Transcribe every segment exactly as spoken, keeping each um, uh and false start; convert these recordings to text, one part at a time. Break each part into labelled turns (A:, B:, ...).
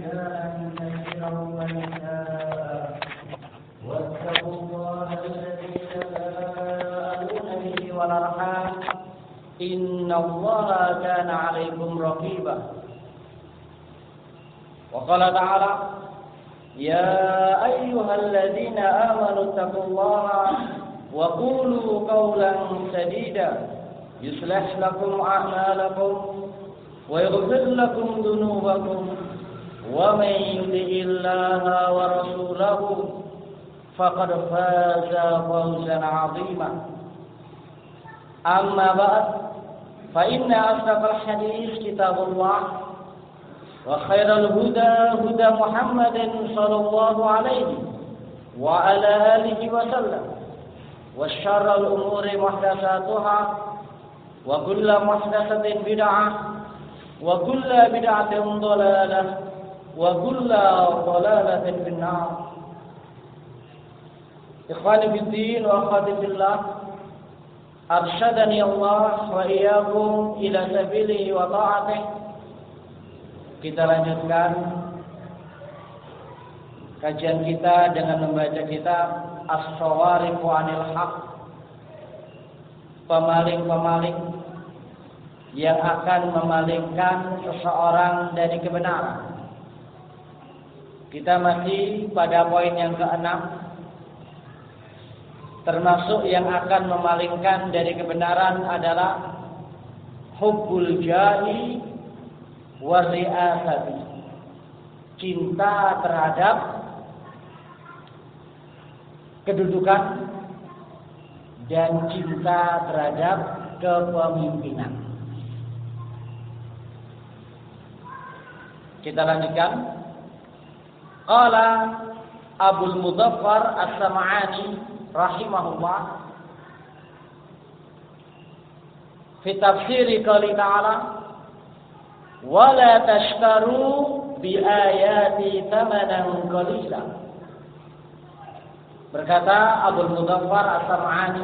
A: رجالا كثيرا ونساء واتقوا الله الذي تساءلون به والأرحام إن الله كان عليكم رقيبا. وقال تعالى يا أيها الذين آمنوا اتقوا الله وقولوا قولا سديدا يصلح لكم أعمالكم ويغفر لكم ذنوبكم ومن يطع الله ورسوله فقد فاز فوزا عظيما. أما بعد فإن أصدق الحديث كتاب الله وخير الهدى هدى محمد صلى الله عليه وعلى آله وسلم وشر الأمور محدثاتها وكل محدثة بدعة وكل بدعة ضلالة وكل ضلالة في النار. إخواني في الدين وأخواتي في الله أرشدني الله وإياكم إلى سبيله وطاعته. Kita lanjutkan kajian kita dengan membaca kitab As-Sawariqu 'Anil Haq, pemaling-pemaling yang akan memalingkan seseorang dari kebenaran. Kita masih pada poin yang keenam, termasuk yang akan memalingkan dari kebenaran adalah hubbul jahi wa ri'asati, cinta terhadap kedudukan dan cinta terhadap kepemimpinan. Kita lanjutkan. Qala Abul Mudhaffar As-Sam'ani rahimahullah fi tafsir qouli ta'ala wala tashtaru bi ayati thamanan qalila. Berkata Abul Mudhaffar As-Sam'ani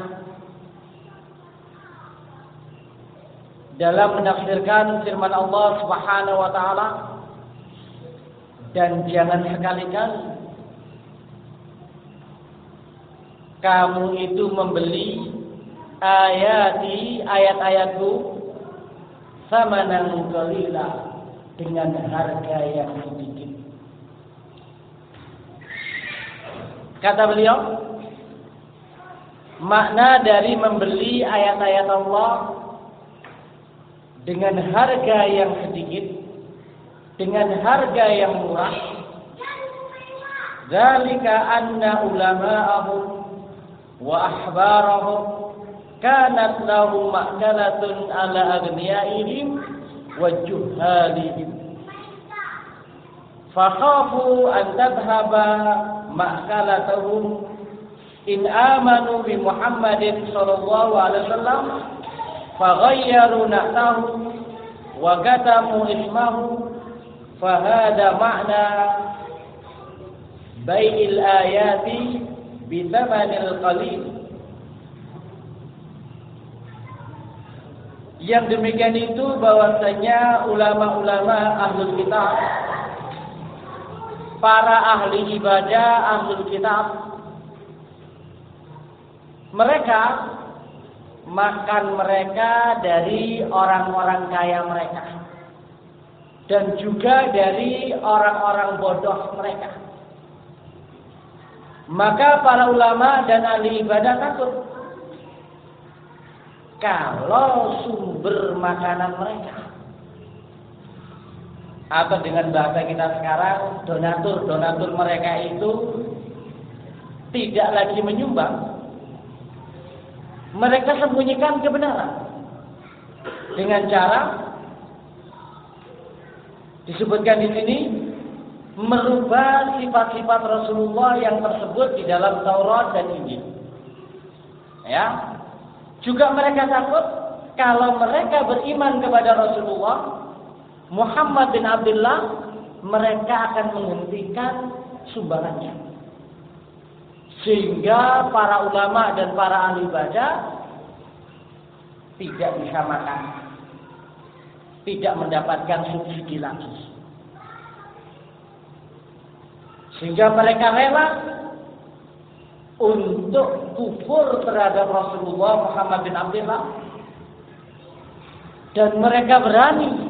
A: dalam menafsirkan firman Allah Subhanahu wa taala, dan jangan sekali-kali kamu itu membeli ayati ayat-ayatku samanan qalila, dengan harga yang sedikit. Kata beliau, makna dari membeli ayat-ayat Allah dengan harga yang sedikit, dengan harga yang murah, zalika anna ulama'ahum wa ahbarahum kanat lahum ma'kalatun ala agniyaihim wa juhalihim fakhafu an tadhhaba ma'kalatahum in amanu bi Muhammadin sallallahu alaihi wasallam faghayyaru na'tahu wa gatamu ismahu fahada makna bai'il ayati bithamanil qalil. Yang demikian itu bahwasanya ulama-ulama ahlul kitab, para ahli ibadah ahlul kitab, mereka makan mereka dari orang-orang kaya mereka, dan juga dari orang-orang bodoh mereka. Maka para ulama dan ahli ibadah takut kalau sumber makanan mereka, atau dengan bahasa kita sekarang, donatur-donatur mereka itu tidak lagi menyumbang, mereka sembunyikan kebenaran dengan cara disebutkan di sini merubah sifat-sifat Rasulullah yang tersebut di dalam Taurat dan Injil. Ya, juga mereka takut kalau mereka beriman kepada Rasulullah Muhammad bin Abdullah, mereka akan menghentikan sumbangannya, sehingga para ulama dan para ahli ibadah tidak bisa makan, tidak mendapatkan subsidi lagi. Sehingga mereka rela untuk kufur terhadap Rasulullah Muhammad bin Abdullah, dan mereka berani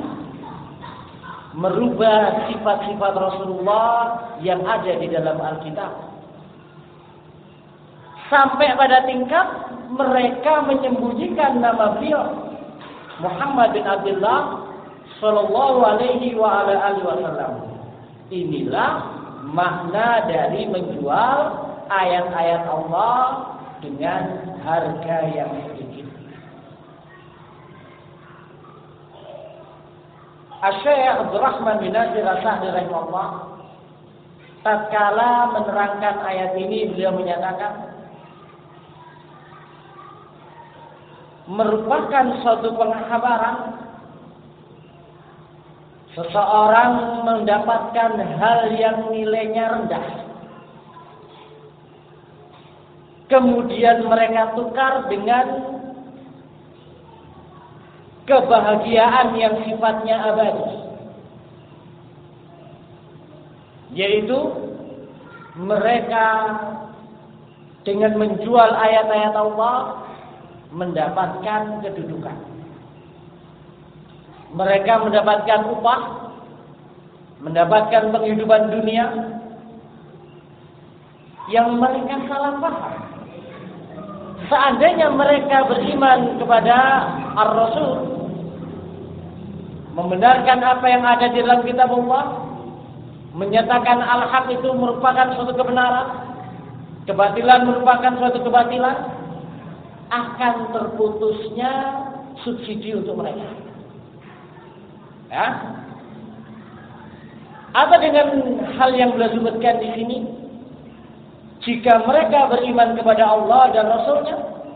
A: merubah sifat-sifat Rasulullah yang ada di dalam Alkitab. Sampai pada tingkat mereka menyembunyikan nama beliau Muhammad bin Abdullah sallallahu alaihi wa ala alihi wasallam. Inilah makna dari menjual ayat-ayat Allah dengan harga yang sedikit. Asy-Syaikh Abdurrahman bin Nasir As-Sa'di rahimahullah tatkala menerangkan ayat ini, beliau menyatakan merupakan suatu pengkhabaran seseorang mendapatkan hal yang nilainya rendah, kemudian mereka tukar dengan kebahagiaan yang sifatnya abadi, yaitu mereka dengan menjual ayat-ayat Allah mendapatkan kedudukan, mereka mendapatkan upah, mendapatkan penghidupan dunia yang mereka salah paham. Seandainya mereka beriman kepada Ar-Rasul, membenarkan apa yang ada di dalam kitab Allah, menyatakan al-haq itu merupakan suatu kebenaran, kebatilan merupakan suatu kebatilan, akan terputusnya subsidi untuk mereka. Ya. Apa dengan hal yang beliau sebutkan di sini? Jika mereka beriman kepada Allah dan Rasulnya,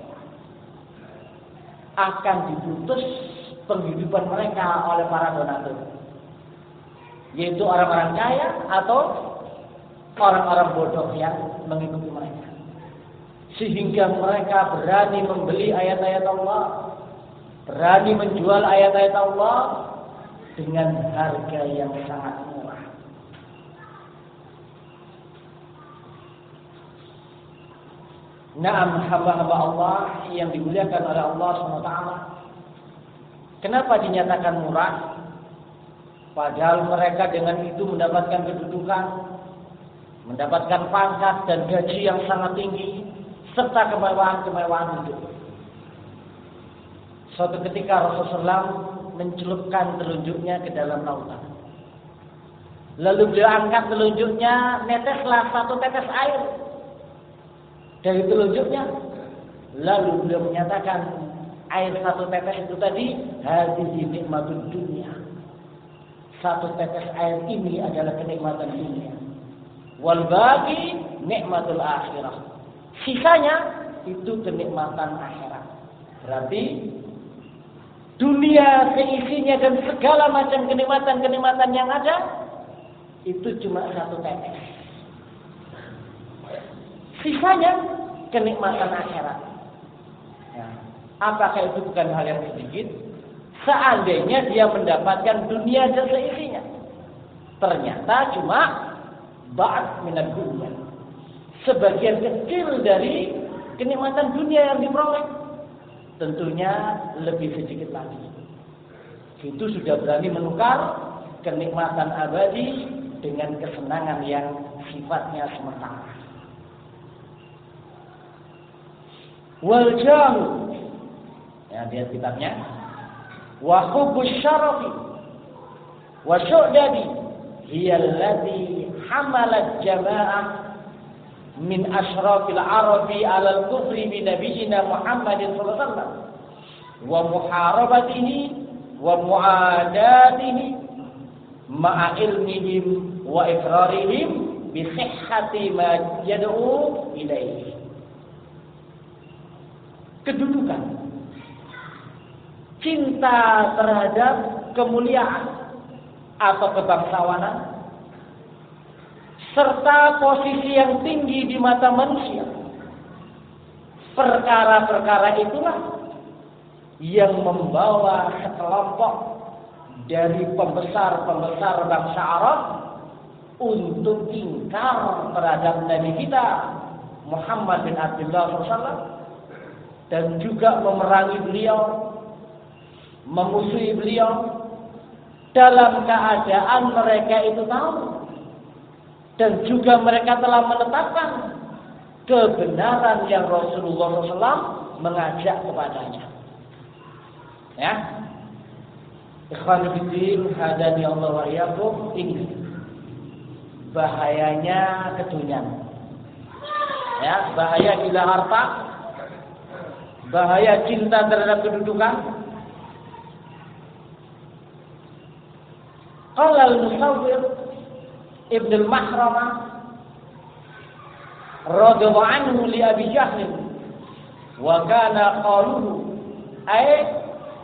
A: akan diputus penghidupan mereka oleh para donatur, yaitu orang-orang kaya atau orang-orang bodoh yang mengikuti mereka, sehingga mereka berani membeli ayat-ayat Allah, berani menjual ayat-ayat Allah dengan harga yang sangat murah. Naam, hamba-hamba Allah yang dimuliakan oleh Allah subhanahu wa taala. Kenapa dinyatakan murah? Padahal mereka dengan itu mendapatkan kedudukan, mendapatkan pangkat dan gaji yang sangat tinggi, serta kemewahan-kemewahan hidup. Suatu ketika Rasulullah shallallahu alaihi wasallam mencelupkan telunjuknya ke dalam lautan. Lalu beliau angkat telunjuknya, neteslah satu tetes air dari telunjuknya. Lalu beliau menyatakan, air satu tetes itu tadi, hadhihi nikmatud dunya. Satu tetes air ini adalah kenikmatan dunia. Wal baqi nikmatul akhirah. Sisanya itu kenikmatan akhirat. Berarti dunia seisinya dan segala macam kenikmatan-kenikmatan yang ada itu cuma satu tetes. Sisanya kenikmatan akhirat. Ya. Apakah itu bukan hal yang sedikit? Seandainya dia mendapatkan dunia dan seisinya, ternyata cuma ba'd minad dunya, sebagian kecil dari kenikmatan dunia yang diperoleh. Tentunya lebih sedikit lagi. Itu sudah berani menukar kenikmatan abadi dengan kesenangan yang sifatnya sementara. Wal jamu, ya lihat kitabnya. Wa hubbus syarafi wa syu'dadi hiya allati hamalat jama'ah min asyrafil arabi 'ala al-kufri bi nabiyyina Muhammadin sallallahu alaihi wasallam wa muharabatihi wa mu'adatihi ma'a ilmihim wa iqrarihim bi sihhati ma yad'u ilaihi. Kedudukan, cinta terhadap kemuliaan atau kebangsawanan, serta posisi yang tinggi di mata manusia. Perkara-perkara itulah yang membawa sekelompok dari pembesar-pembesar bangsa Arab untuk ingkar terhadap Nabi kita Muhammad bin Abdullah shallallahu alaihi wasallam dan juga memerangi beliau, memusuhi beliau dalam keadaan mereka itu tahu dan juga mereka telah menetapkan kebenaran yang Rasulullah shallallahu alaihi wasallam mengajak kepadanya. Ya, ikhwan fillah, hadani Allah wa iyyakum, ini bahayanya keduniaan. Ya, bahaya gila harta, bahaya cinta terhadap kedudukan. Qala al-Musawwir Ibn al-Mahramah radhiyallahu anhu li Abi Jahl wa kana qaluhu ay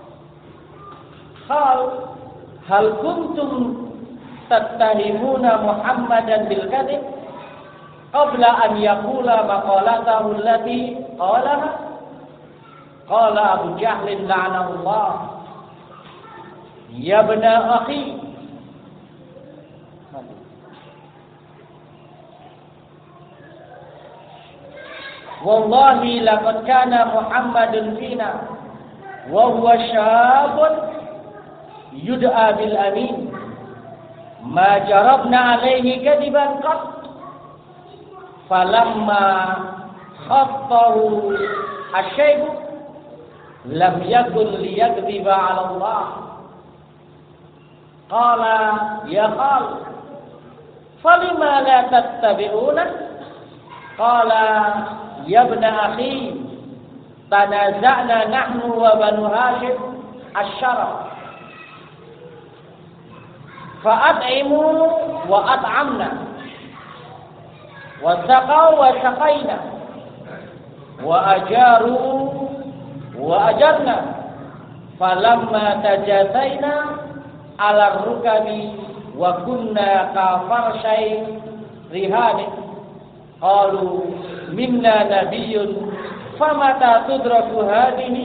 A: qal hal kuntum tattahimuna Muhammadan bil kadhib qabla an yaqula maqalatahu allati qalaha. Qala Abu Jahl la'anahu Allah ya ibna akhi wallahi laqad kana Muhammadun fina wa huwa syabun yud'a bil amin ma jarabna alaihi kadiban qat falamma khattahu asyayb lam yakun liyakdziba 'ala Allah qala ya qal falima la tattabi'una qala ya ibna akhi tanaza'na nahnu wa banu Hashim asy-syaraf fa'at'imu wa at'amna wa saqaw wa saqayna wa ajaru wa ajarna falamma tajatayna ala rukabi wa kunna kafarshay rihani qalu minna nabiyyun famata tudraku hadini.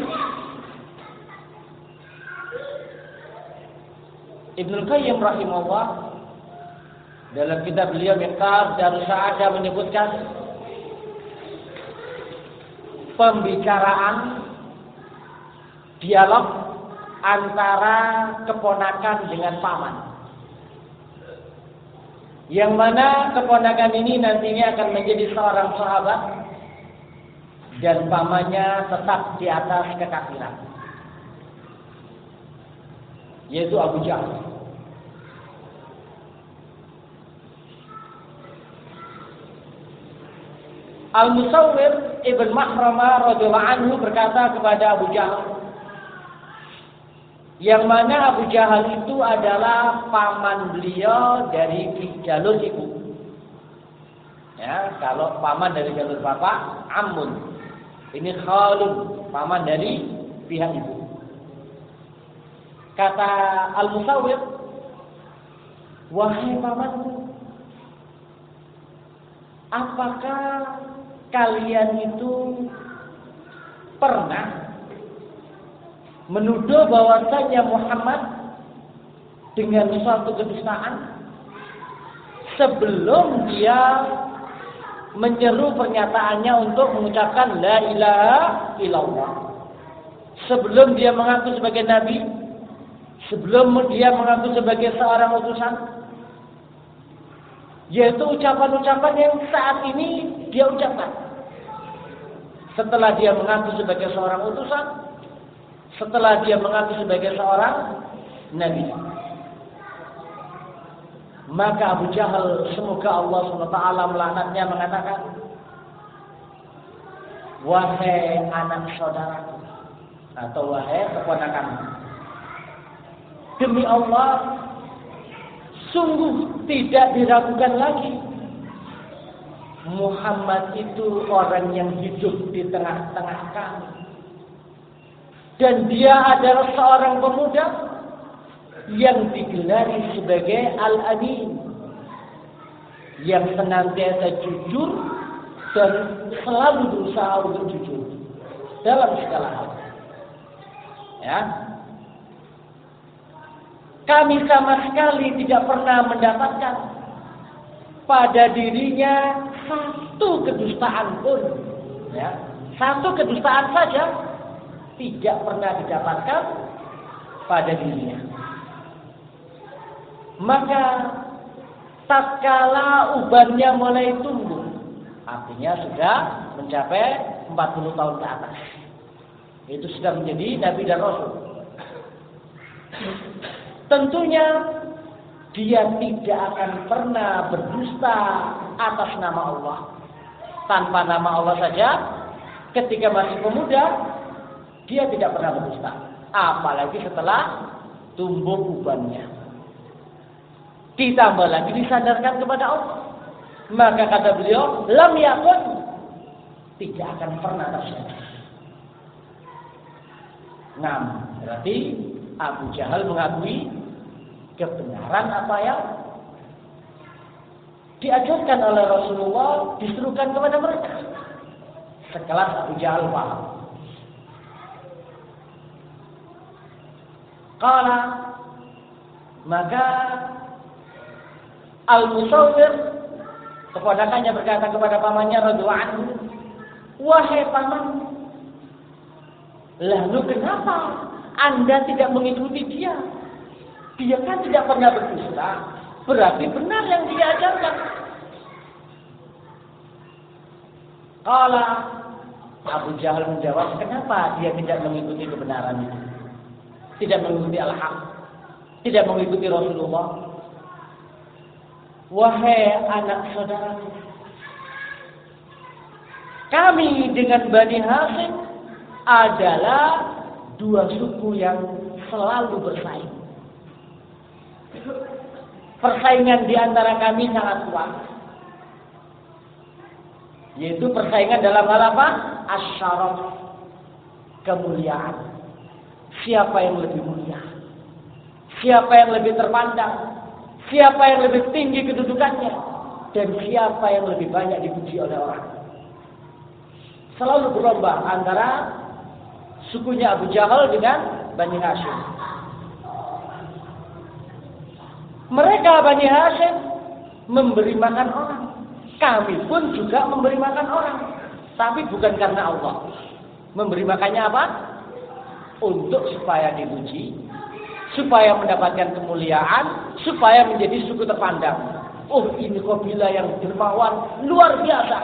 A: Ibnu Qayyim rahimahullah dalam kitab beliau Miqdar Darus Sa'adah menyebutkan pembicaraan dialog antara keponakan dengan paman, yang mana keponakan ini nantinya akan menjadi seorang sahabat dan pamannya tetap di atas kekafiran, yaitu Abu Jahal. Al-Musawwir Ibn Mahramah radhiyallahu anhu berkata kepada Abu Jahal, yang mana Abu Jahal itu adalah paman beliau dari jalur ibu. Ya, kalau paman dari jalur bapak, Ammun. Ini Khalun, paman dari pihak ibu. Kata Al-Musawwir, wahai pamanku, apakah kalian itu pernah menuduh bahwasanya Muhammad dengan suatu kedustaan sebelum dia menyeru pernyataannya untuk mengucapkan la ilaha illallah, sebelum dia mengaku sebagai nabi, sebelum dia mengaku sebagai seorang utusan, yaitu ucapan-ucapan yang saat ini dia ucapkan setelah dia mengaku sebagai seorang utusan, setelah dia mengaku sebagai seorang nabi. Maka Abu Jahal, semoga Allah subhanahu wa taala melaknatnya, mengatakan, wahai anak saudaraku atau wahai keponakan, demi Allah, sungguh tidak diragukan lagi Muhammad itu orang yang hidup di tengah-tengah kami. Dan dia adalah seorang pemuda yang digelari sebagai Al-Amin, yang senantiasa jujur dan selalu berusaha untuk jujur dalam segala hal. Ya, kami sama sekali tidak pernah mendapatkan pada dirinya satu kedustaan pun, ya, satu kedustaan saja tidak pernah didapatkan pada dirinya. Maka tatkala ubannya mulai tumbuh, artinya sudah mencapai empat puluh tahun ke atas, itu sudah menjadi nabi dan rasul. Tentunya dia tidak akan pernah berdusta atas nama Allah. Tanpa nama Allah saja, ketika masih pemuda, dia tidak pernah berdusta. Apalagi setelah tumbuh ubannya. Ditambah lagi disandarkan kepada Allah. Maka kata beliau, lam yakun, tidak akan pernah terjadi. Nah, berarti Abu Jahal mengakui kebenaran apa yang diajarkan oleh Rasulullah, diserukan kepada mereka. Sekelas Abu Jahal paham. Qala, maka Al-Musawwir, keponakannya, berkata kepada pamannya radhiyallahu anhu, wahai paman, lalu kenapa Anda tidak mengikuti dia? Dia kan tidak pernah berdusta. Berarti benar yang dia ajarkan. Qala, Abu Jahal menjawab, kenapa dia tidak mengikuti kebenaran itu? Tidak mengikuti al-haq, tidak mengikuti Rasulullah. Wahai anak saudaraku, kami dengan Bani Hashim adalah dua suku yang selalu bersaing. Persaingan di antara kami sangat kuat. Yaitu persaingan dalam hal apa? Asyaraf, kemuliaan. Siapa yang lebih mulia? Siapa yang lebih terpandang? Siapa yang lebih tinggi kedudukannya? Dan siapa yang lebih banyak dipuji oleh orang? Selalu berlomba antara sukunya Abu Jahal dengan Bani Hashim. Mereka Bani Hashim memberi makan orang. Kami pun juga memberi makan orang. Tapi bukan karena Allah. Memberi makannya apa? Untuk supaya dipuji, supaya mendapatkan kemuliaan, supaya menjadi suku terpandang. Oh, ini kabilah yang dermawan, luar biasa.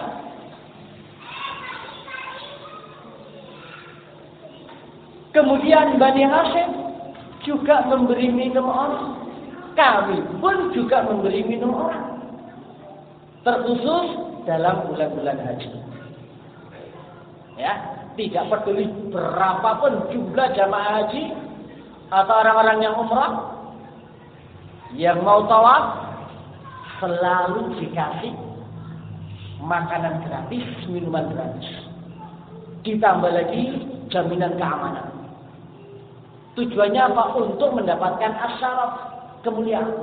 A: Kemudian Bani Hashim juga memberi minum orang. Kami pun juga memberi minum orang. Terkhusus dalam bulan-bulan haji. Ya, tidak peduli berapapun jumlah jamaah haji atau orang-orang yang umrah, yang mau tawaf, selalu dikasih makanan gratis, minuman gratis. Ditambah lagi jaminan keamanan. Tujuannya apa? Untuk mendapatkan asyaraf, kemuliaan.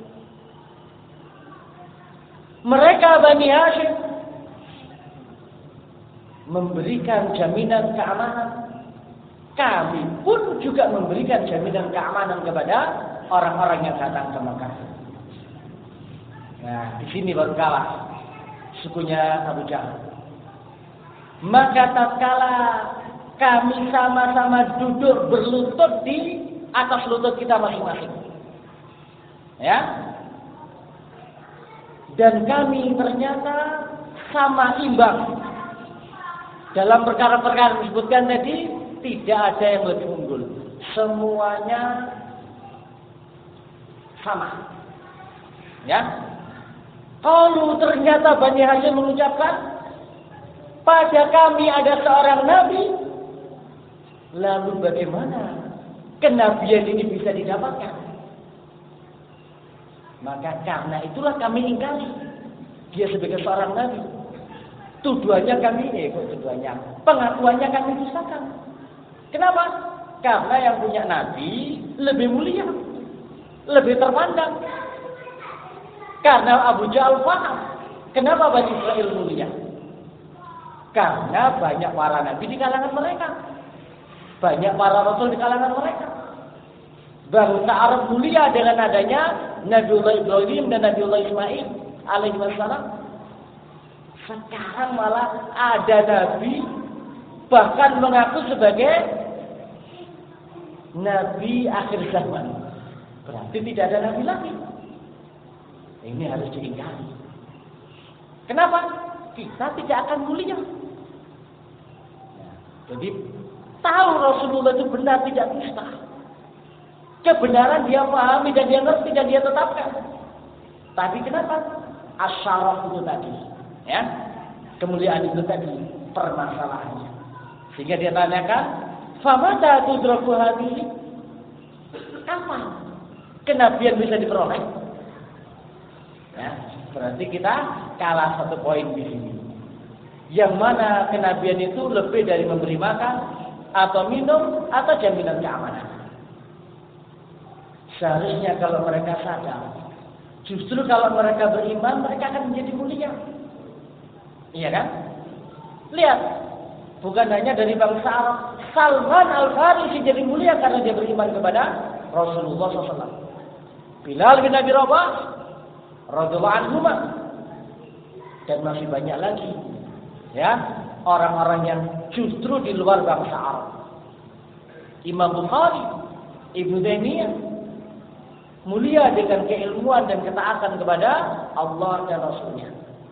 A: Mereka Bani Hashim memberikan jaminan keamanan. Kami pun juga memberikan jaminan keamanan kepada orang-orang yang datang ke Mekah. Nah, di sini baru kalah sukunya Abu Jahal. Maka tatkala kami sama-sama duduk berlutut di atas lutut kita masing-masing, ya, dan kami ternyata sama imbang dalam perkara-perkara disebutkan tadi. Tidak ada yang lebih unggul, semuanya sama, ya. Kalau ternyata Bani Hashim mengucapkan, pada kami ada seorang nabi, lalu bagaimana kenabian ini bisa didapatkan? Maka karena itulah kami ingkari dia sebagai seorang nabi. Tuduhannya kami, eh kok tuduhannya, pengakuannya kami dustakan. Kenapa? Karena yang punya nabi lebih mulia, lebih terpandang. Karena Abu Jahal paham. Kenapa Bani Israel mulia? Karena banyak para nabi di kalangan mereka, banyak para rasul di kalangan mereka. Bangsa Arab mulia dengan adanya Nabiullah Ibrahim dan Nabiullah Ismail. alaihi wasallam. Sekarang malah ada nabi bahkan mengaku sebagai nabi akhir zaman. Berarti tidak ada nabi lagi. Ini harus diingkari. Kenapa? Kita tidak akan mulia. Jadi tahu Rasulullah itu benar, tidak dusta. Kebenaran dia pahami dan dia ngerti dan dia tetapkan. Tapi kenapa? Asyaraf itu tadi. Ya, kemuliaan itu tadi permasalahannya. Sehingga dia tanyakan, "Famata tudraku hadhihi?" Kapan kenabian bisa diperoleh? Ya, berarti kita kalah satu poin di sini. Yang mana kenabian itu lebih dari memberi makan atau minum atau jaminan keamanan. Seharusnya kalau mereka sadar, justru kalau mereka beriman, mereka akan menjadi mulia. Iya kan? Lihat, bukan hanya dari bangsa Arab, Salman Al-Farisi jadi mulia karena dia beriman kepada Rasulullah shallallahu alaihi wasallam. Bilal bin Abi Rabah radhiyallahu anhu, dan masih banyak lagi, ya, orang-orang yang justru di luar bangsa Arab. Imam Bukhari, Ibnu Taimiyah mulia dengan keilmuan dan ketaatan kepada Allah dan Rasulnya.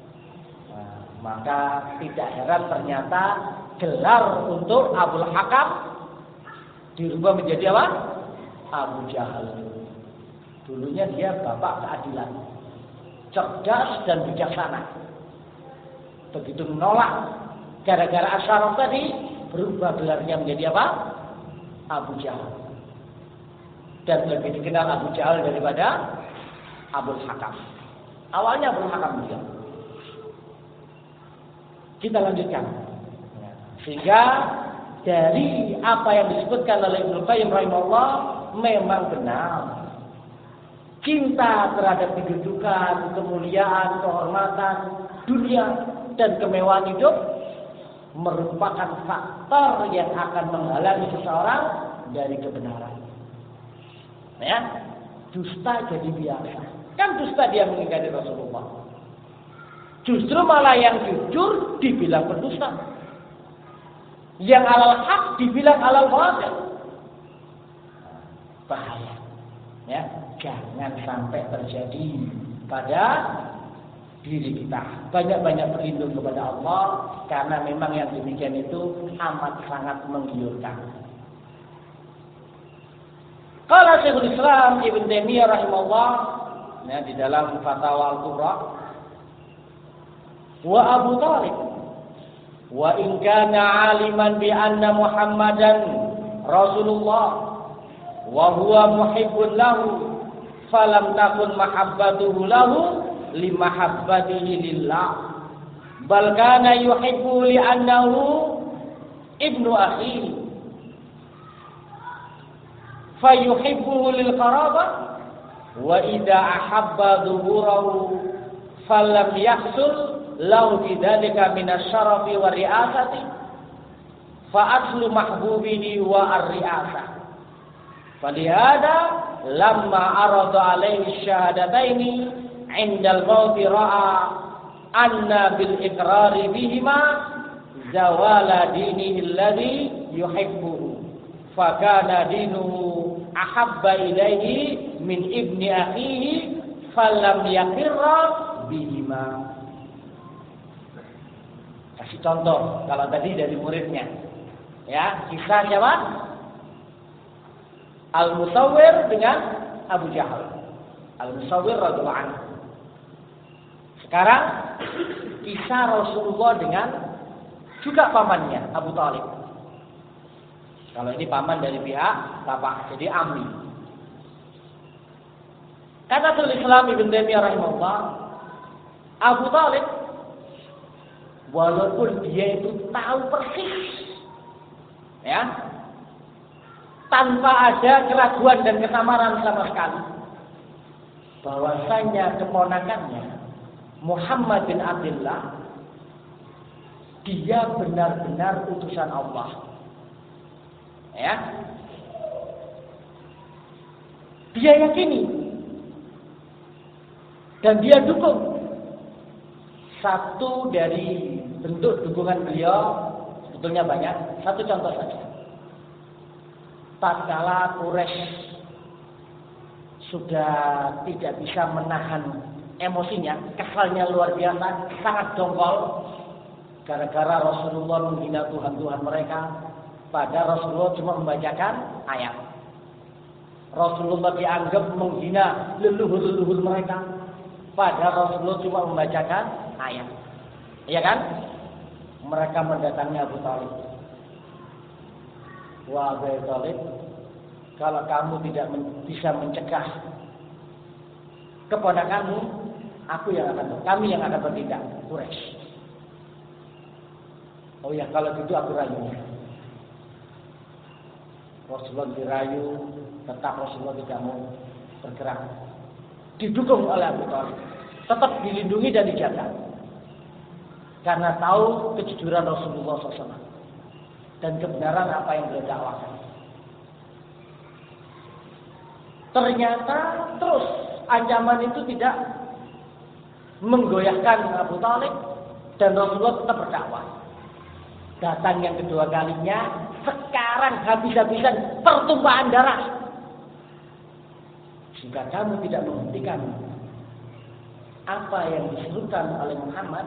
A: Maka tidak heran ternyata gelar untuk Abul Hakam dirubah menjadi apa? Abu Jahal. Dulunya dia bapak keadilan, cerdas dan bijaksana. Begitu menolak gara-gara Asyaraf tadi, berubah gelarnya menjadi apa? Abu Jahal. Dan lebih dikenal Abu Jahal daripada Abul Hakam. Awalnya Abul Hakam juga. Kita lanjutkan. Sehingga dari apa yang disebutkan oleh Ibnu Qayyim rahimahullah memang benar. Cinta terhadap kedudukan, kemuliaan, kehormatan, dunia dan kemewahan hidup merupakan faktor yang akan menghalangi seseorang dari kebenaran. Ya, dusta jadi biasa. Kan dusta dia mengingkari Rasulullah. Justru malah yang jujur dibilang pendusta. Yang alal haq dibilang alal batil. Bahaya. Ya, jangan sampai terjadi pada diri kita. Banyak-banyak berlindung kepada Allah karena memang yang demikian itu amat sangat menggiurkan. Qala Syekhul Islam Ibnu Taimiyah rahimahullah, ya, di dalam Fatwa Al-Kubra, wa Abu Thalib wa in kana aliman bi anna Muhammadan Rasulullah wa huwa muhibbun lahu falam takun mahabbatuhu lahu li mahabbatihi lillah bal kana yuhibbu li annahu ibnu akhihi fayuhibbuhu lil qarabah wa idza ahabba dhuhurahu falam yahsul lau bidzalika minasyarafi wa ri'asati fa aslu mahbubihi wa ar-ri'asah. Falihada lamma arada alaihi syahadataini 'indal maut ra'a anna bil iqrari bihima zawala dinihi alladhi yuhibbuhu fa kana dinuhu ahabba ilaihi min ibni akhihi falam yaqirra bihima. Kasih contoh, kalau tadi dari muridnya, ya, kisah siapa? Al-Musawwir dengan Abu Jahal. Al-Musawwir radhiyallahu anhu. Sekarang kisah Rasulullah dengan juga pamannya Abu Thalib. Kalau ini paman dari pihak bapak, jadi ammi. Kata Syekhul Islam Ibnu Taimiyah rahimahullah, Abu Thalib walaupun dia itu tahu persis, ya, tanpa ada keraguan dan kesamaran sama sekali, bahwasanya keponakannya Muhammad bin Abdullah dia benar-benar utusan Allah, ya, dia yakini dan dia dukung Satu dari bentuk dukungan beliau sebetulnya banyak. Satu contoh saja. Tatkala Quraisy sudah tidak bisa menahan emosinya, kesalnya luar biasa, sangat dongkol gara-gara Rasulullah menghina Tuhan-Tuhan mereka. Padahal Rasulullah cuma membacakan ayat. Rasulullah dianggap menghina leluhur-leluhur mereka. Padahal Rasulullah cuma membacakan ayat. Iya kan? Mereka mendatangi Abu Thalib. Wah Abu Thalib, kalau kamu tidak men- bisa mencegah keponakanmu, aku yang akan, kami yang akan bertindak. Quraisy. Oh ya, kalau gitu aku rayu. Rasulullah dirayu, tetap Rasulullah tidak mau bergerak. Didukung oleh Abu Thalib, tetap dilindungi dan dijaga. Karena tahu kejujuran Rasulullah shallallahu alaihi wasallam dan kebenaran apa yang beliau dakwakan. Ternyata terus ancaman itu tidak menggoyahkan Abu Thalib dan Rasulullah tetap berdakwah. Datang yang kedua kalinya, sekarang habis-habisan pertumpahan darah. Jika kamu tidak menghentikan apa yang disuruhkan oleh Muhammad,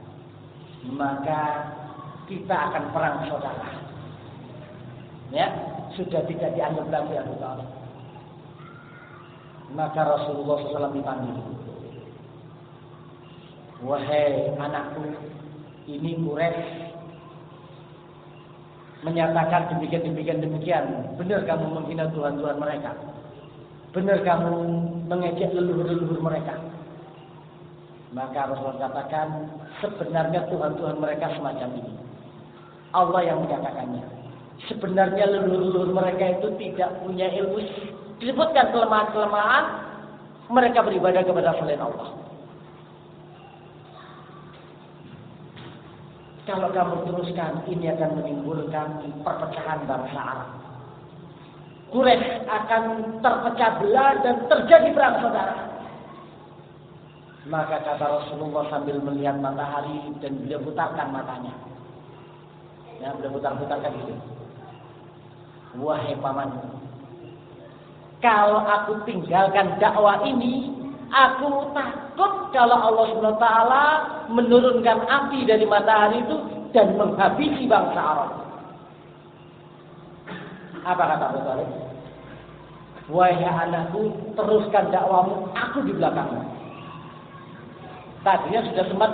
A: maka kita akan perang saudara. Ya, sudah tidak dianggap lagi Abu Thalib. Maka Rasulullah shallallahu alaihi wasallam dipanggil. Wahai anakku, ini Quraisy menyatakan demikian-demikian demikian. Benar kamu menghina Tuhan-Tuhan mereka. Benar kamu mengejek leluhur-leluhur mereka. Maka Rasulullah katakan, sebenarnya Tuhan-Tuhan mereka semacam ini. Allah yang menyatakannya. Sebenarnya leluhur-leluhur mereka itu tidak punya ilmu. Disebutkan kelemahan-kelemahan, mereka beribadah kepada selain Allah. Kalau kamu teruskan, ini akan menimbulkan perpecahan bangsa Arab. Quraisy akan terpecah belah dan terjadi perang saudara. Maka kata Rasulullah sambil melihat matahari dan beliau putarkan matanya. Ya, beliau putar-putarkan gitu. Wahai paman, kalau aku tinggalkan dakwah ini, aku takut kalau Allah subhanahu wa taala menurunkan api dari matahari itu dan menghabisi bangsa Arab. Apa kata Abu Thalib? Wahai anakku, teruskan dakwahmu, aku di belakangmu. Tadinya sudah sempat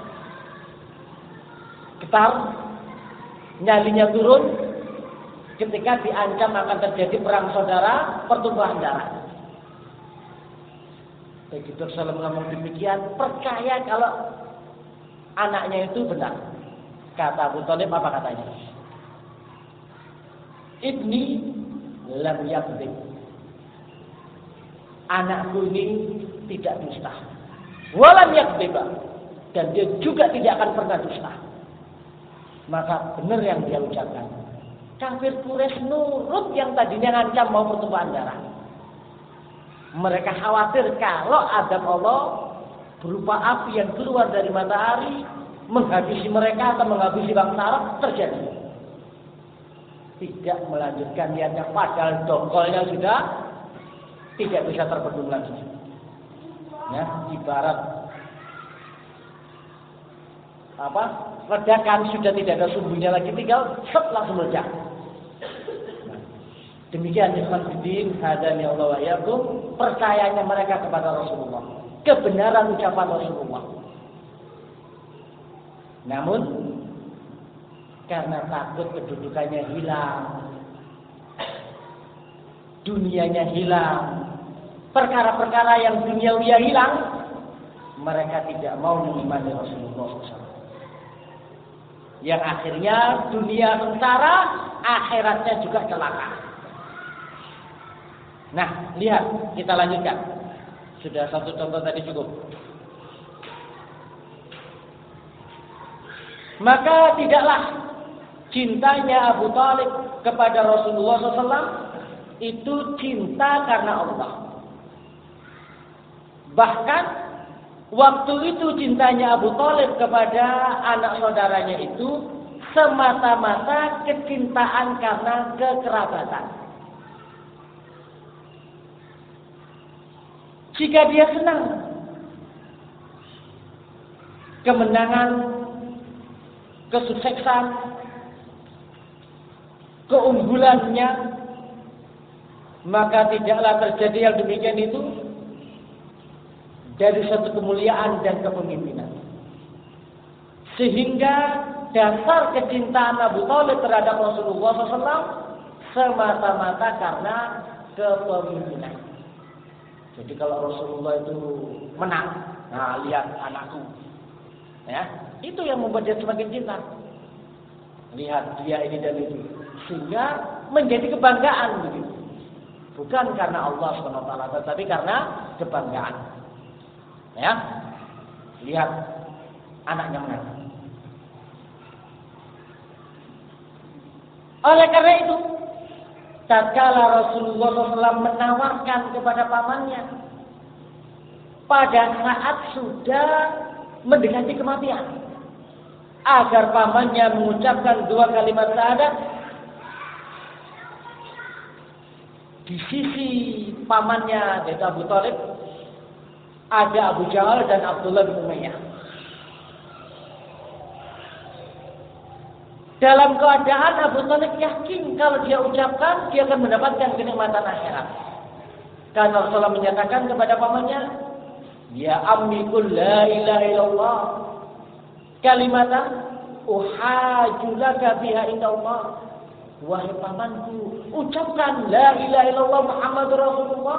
A: getar, nyalinya turun ketika diancam akan terjadi perang saudara, pertumpahan darah. Begitu Rasulullah ngomong demikian, percaya kalau anaknya itu benar. Kata Abu Thalib, apa katanya? Ibni lam yakdzib. Anakku ini tidak dusta. Walam yakdzib. Dan dia juga tidak akan pernah dusta. Maka benar yang dia ucapkan. Kafir Quraisy nurut yang tadinya ngancam mau pertumpahan darah. Mereka khawatir kalau azab Allah berupa api yang keluar dari matahari menghabisi mereka atau menghabisi bangsa Arab terjadi. Tidak melanjutkan niatnya, padahal dongkolnya sudah tidak bisa terbendung lagi. Ya, ibarat apa? Ledakan sudah tidak ada sumbunya lagi, tinggal set langsung meledak. Demikian ikhwan fillah, hadani Allah wa iyyakum, percayanya mereka kepada Rasulullah, kebenaran ucapan Rasulullah. Namun karena takut kedudukannya hilang, dunianya hilang, perkara-perkara yang duniawi hilang, mereka tidak mau mengimani Rasulullah shallallahu alaihi wasallam. Yang akhirnya dunia sengsara, akhiratnya juga celaka. Nah, lihat, kita lanjutkan. Sudah satu contoh tadi cukup. Maka tidaklah cintanya Abu Thalib kepada Rasulullah shallallahu alaihi wasallam itu cinta karena Allah. Bahkan waktu itu cintanya Abu Thalib kepada anak saudaranya itu semata-mata kecintaan karena kekerabatan. Jika dia senang kemenangan, kesuksesan, keunggulannya, maka tidaklah terjadi yang demikian itu dari satu kemuliaan dan kepemimpinan. Sehingga dasar kecintaan Abu Thalib terhadap Rasulullah shallallahu alaihi wasallam semata-mata karena kepemimpinan. Jadi kalau Rasulullah itu menang, nah lihat anakku, ya itu yang membuat dia semakin cinta. Lihat dia ini dan itu, sehingga menjadi kebanggaan begitu. Bukan karena Allah subhanahu wa taala, tetapi karena kebanggaan. Ya, lihat anaknya menang. Oleh karena itu, tatkala Rasulullah shallallahu alaihi wasallam menawarkan kepada pamannya pada saat sudah mendekati kematian, agar pamannya mengucapkan dua kalimat syahadat, di sisi pamannya yaitu Abu Thalib ada Abu Jahal dan Abdullah bin Umayyah. Dalam keadaan Abu Thalib yakin kalau dia ucapkan dia akan mendapatkan kenikmatan akhirat. Karena Rasulullah menyatakan kepada pamannya, ya ammi qul la ilaha illallah kalimatan uhajulaka biha indallah. Wahai pamanku, ucapkan la ilaha illallah Muhammadur Rasulullah.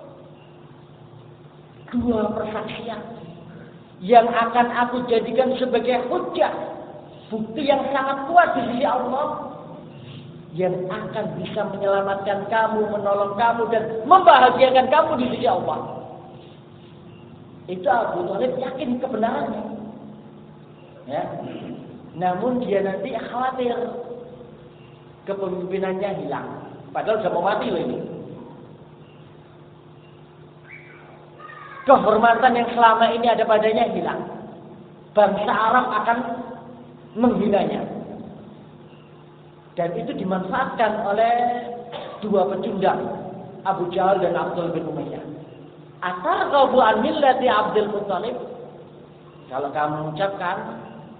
A: Dua persaksian yang akan aku jadikan sebagai hujjah, bukti yang sangat kuat di sisi Allah, yang akan bisa menyelamatkan kamu, menolong kamu, dan membahagiakan kamu di sisi Allah. Itu Abu Thalib yakin kebenarannya. Ya. Namun dia nanti khawatir kepemimpinannya hilang. Padahal sudah mau mati loh ini. Kehormatan yang selama ini ada padanya hilang. Bangsa Arab akan menghinanya. Dan itu dimanfaatkan oleh dua pecundang, Abu Jahal dan Abdul bin Umayyah. Atarghabu an millati Abdul Muttalib. Kalau kamu mengucapkan,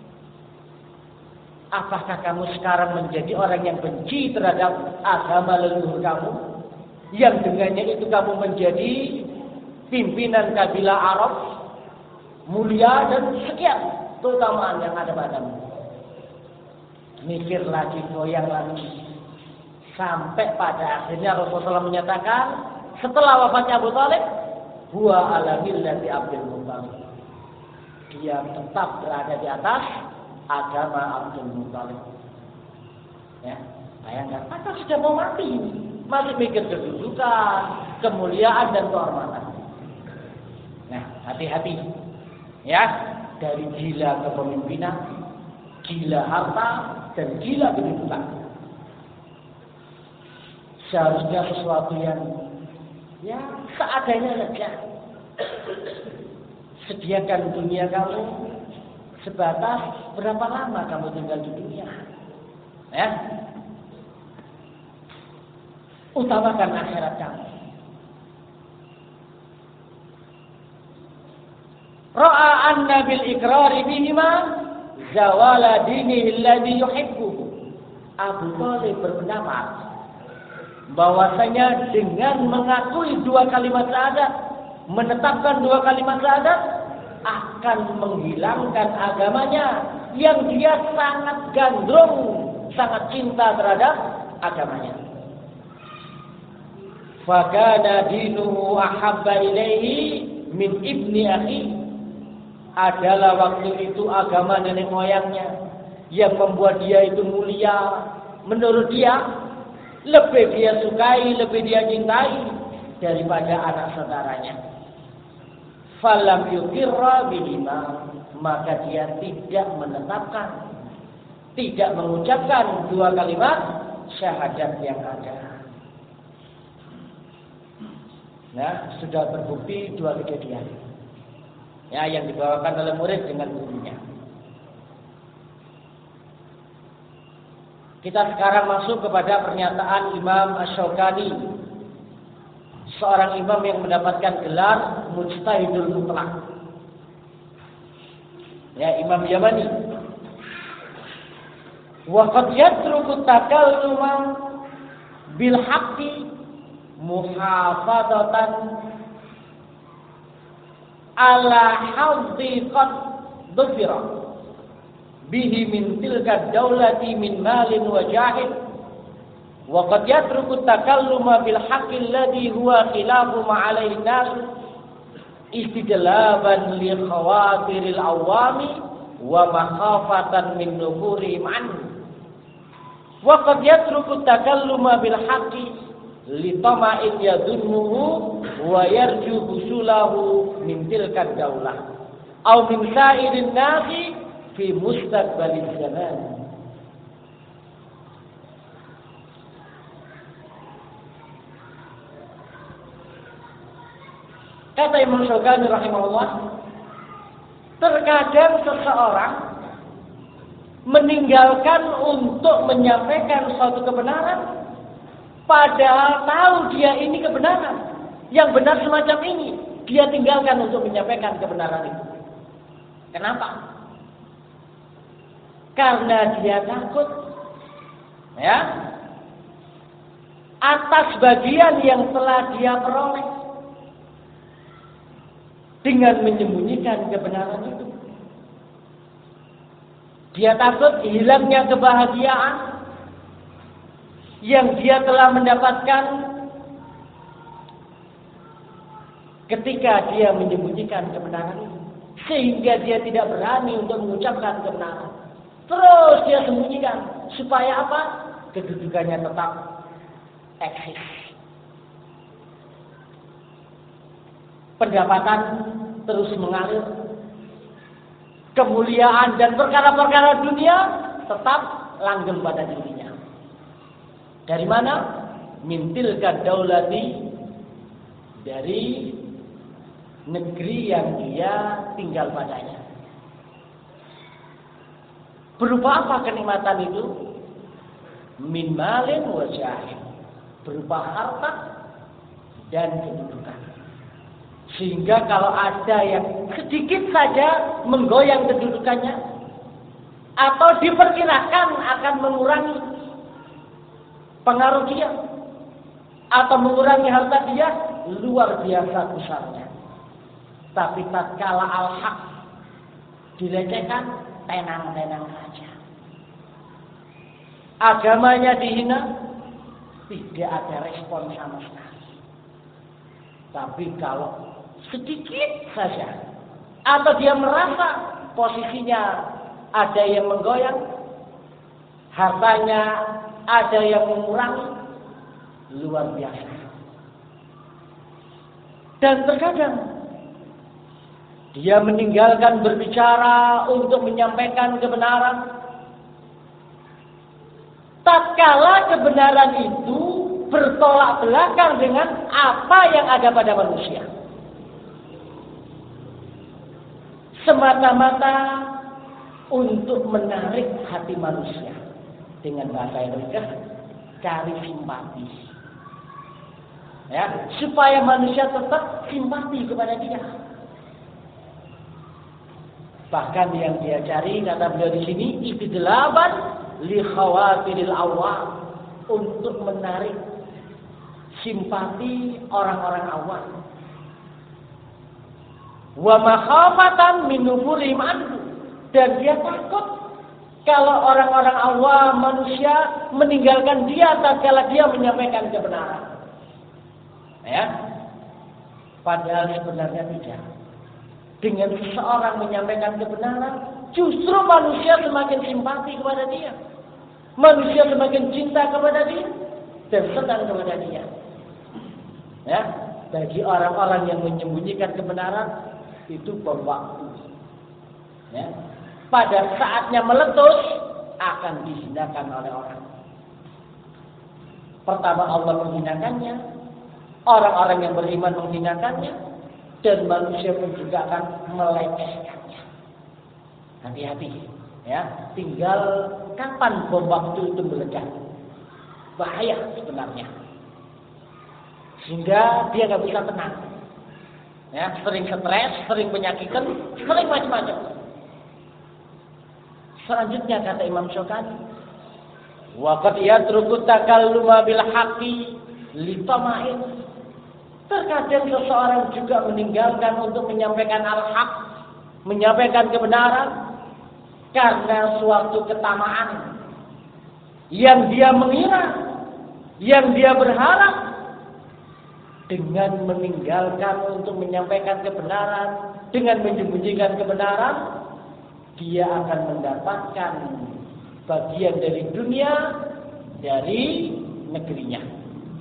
A: apakah kamu sekarang menjadi orang yang benci terhadap agama leluhur kamu, yang dengannya itu kamu menjadi pimpinan kabilah Arab mulia dan sekian keutamaan yang ada padamu? Mikir lagi, goyang lagi, sampai pada akhirnya Rasulullah menyatakan setelah wafatnya Abu Thalib, huwa ala millati Abdul Muttalib. Dia tetap berada di atas agama Abdul Muttalib. Ya, bayangkan, maka sudah mau mati, masih mikir kedudukan, kemuliaan dan kehormatan. Nah, hati-hati, ya, dari gila kepemimpinan, gila harta, dan gila kedudukan. Seharusnya sesuatu yang ya seadanya saja. Sediakan dunia kamu sebatas berapa lama kamu tinggal di dunia. Ya. Utamakan akhirat kamu. Ra'a anna bil iqrari bihima zawala dinihi alladhi yuhibbuhu. Abu Thalib berpendapat bahwasanya dengan mengakui dua kalimat syahadat, menetapkan dua kalimat syahadat, akan menghilangkan agamanya yang dia sangat gandrung, sangat cinta terhadap agamanya. Fakana dinuhu ahabba ilaihi min ibni akhi. Adalah waktu itu agama nenek moyangnya yang membuat dia itu mulia. Menurut dia, lebih dia sukai, lebih dia cintai daripada anak saudaranya. Falam yukirra bihima, maka dia tidak menetapkan, tidak mengucapkan dua kalimat syahadat yang ada. Nah, sudah terbukti dua kejadian. Ya, yang dibawakan oleh murid dengan gurunya. Kita sekarang masuk kepada pernyataan Imam Asy-Syaukani, seorang imam yang mendapatkan gelar Mujtahidul Mutlaq. Ya, Imam Yamani. Wa qad yatruku takalluma bil haqqi muhafadzatan ala hadzi qad dhufira bihi min tilka daulati min malin wa jahid wa qad yatruku takalluma bil haqqi alladhi huwa khilafu ma alayhi nas istidlaban li khawatiril awami wa makhafatan min nufurihim anhu wa qad yatruku takalluma bil haqqi li tama'in yadunnuhu wa yarju husulahu min tilka daulah aw min sa'irin nasi fi mustaqbalil zaman. Kata Imam Syaukani rahimahullah, terkadang seseorang meninggalkan untuk menyampaikan suatu kebenaran padahal tahu dia ini kebenaran. Yang benar semacam ini dia tinggalkan untuk menyampaikan kebenaran itu. Kenapa? Karena dia takut, ya, atas bagian yang telah dia peroleh dengan menyembunyikan kebenaran itu. Dia takut hilangnya kebahagiaan yang dia telah mendapatkan ketika dia menyembunyikan kebenaran itu, sehingga dia tidak berani untuk mengucapkan kebenaran. Terus dia sembunyikan. Supaya apa? Kedudukannya tetap eksis. Pendapatan terus mengalir. Kemuliaan dan perkara-perkara dunia tetap langgeng pada dirinya. Dari mana? Mintil kadaulati, dari negeri yang dia tinggal padanya. Berupa apa kenikmatan itu? Min malin wa jahid. Berupa harta dan kedudukan. Sehingga kalau ada yang sedikit saja menggoyang kedudukannya atau diperkirakan akan mengurangi pengaruh dia atau mengurangi harta dia, luar biasa besarnya. Tapi tatkala al-haq dilecehkan, tenang-tenang saja. Agamanya dihina, tidak ada respon sama sekali. Tapi kalau sedikit saja, atau dia merasa posisinya ada yang menggoyang, hartanya ada yang mengurangi, luar biasa. Dan terkadang dia meninggalkan berbicara untuk menyampaikan kebenaran. Tatkala kebenaran itu bertolak belakang dengan apa yang ada pada manusia. Semata-mata untuk menarik hati manusia. Dengan bahasa Indonesia, cari simpati. Ya, supaya manusia tetap simpati kepada dia. Bahkan yang dia cari, kata beliau di sini, istidlaban li khawatiril awam, untuk menarik simpati orang-orang awam. Wa makhafatan min nufurihim anhu, dan dia takut kalau orang-orang awam manusia meninggalkan dia tatkala dia menyampaikan kebenaran. Ya. Padahal sebenarnya tidak. Dengan seseorang menyampaikan kebenaran, justru manusia semakin simpati kepada dia. Manusia semakin cinta kepada dia dan senang kepada dia. Ya, bagi orang-orang yang menyembunyikan kebenaran itu bom waktu. Ya, pada saatnya meletus akan dihinakan oleh orang. Pertama Allah menghinakannya, orang-orang yang beriman menghinakannya, dan manusia pun juga akan melecehkannya. Hati-hati, ya. Tinggal kapan bom waktu itu meledak. Bahaya sebenarnya. Sehingga dia nggak bisa tenang. Ya, sering stres, sering penyakitan, sering macam-macam. Selanjutnya kata Imam Syukani, wa qad yatruku takalluma bil haqqi li tama'in. Terkadang seseorang juga meninggalkan untuk menyampaikan al-haq, menyampaikan kebenaran karena suatu ketamaan yang dia mengira, yang dia berharap dengan meninggalkan untuk menyampaikan kebenaran, dengan menyembunyikan kebenaran, dia akan mendapatkan bagian dari dunia, dari negerinya.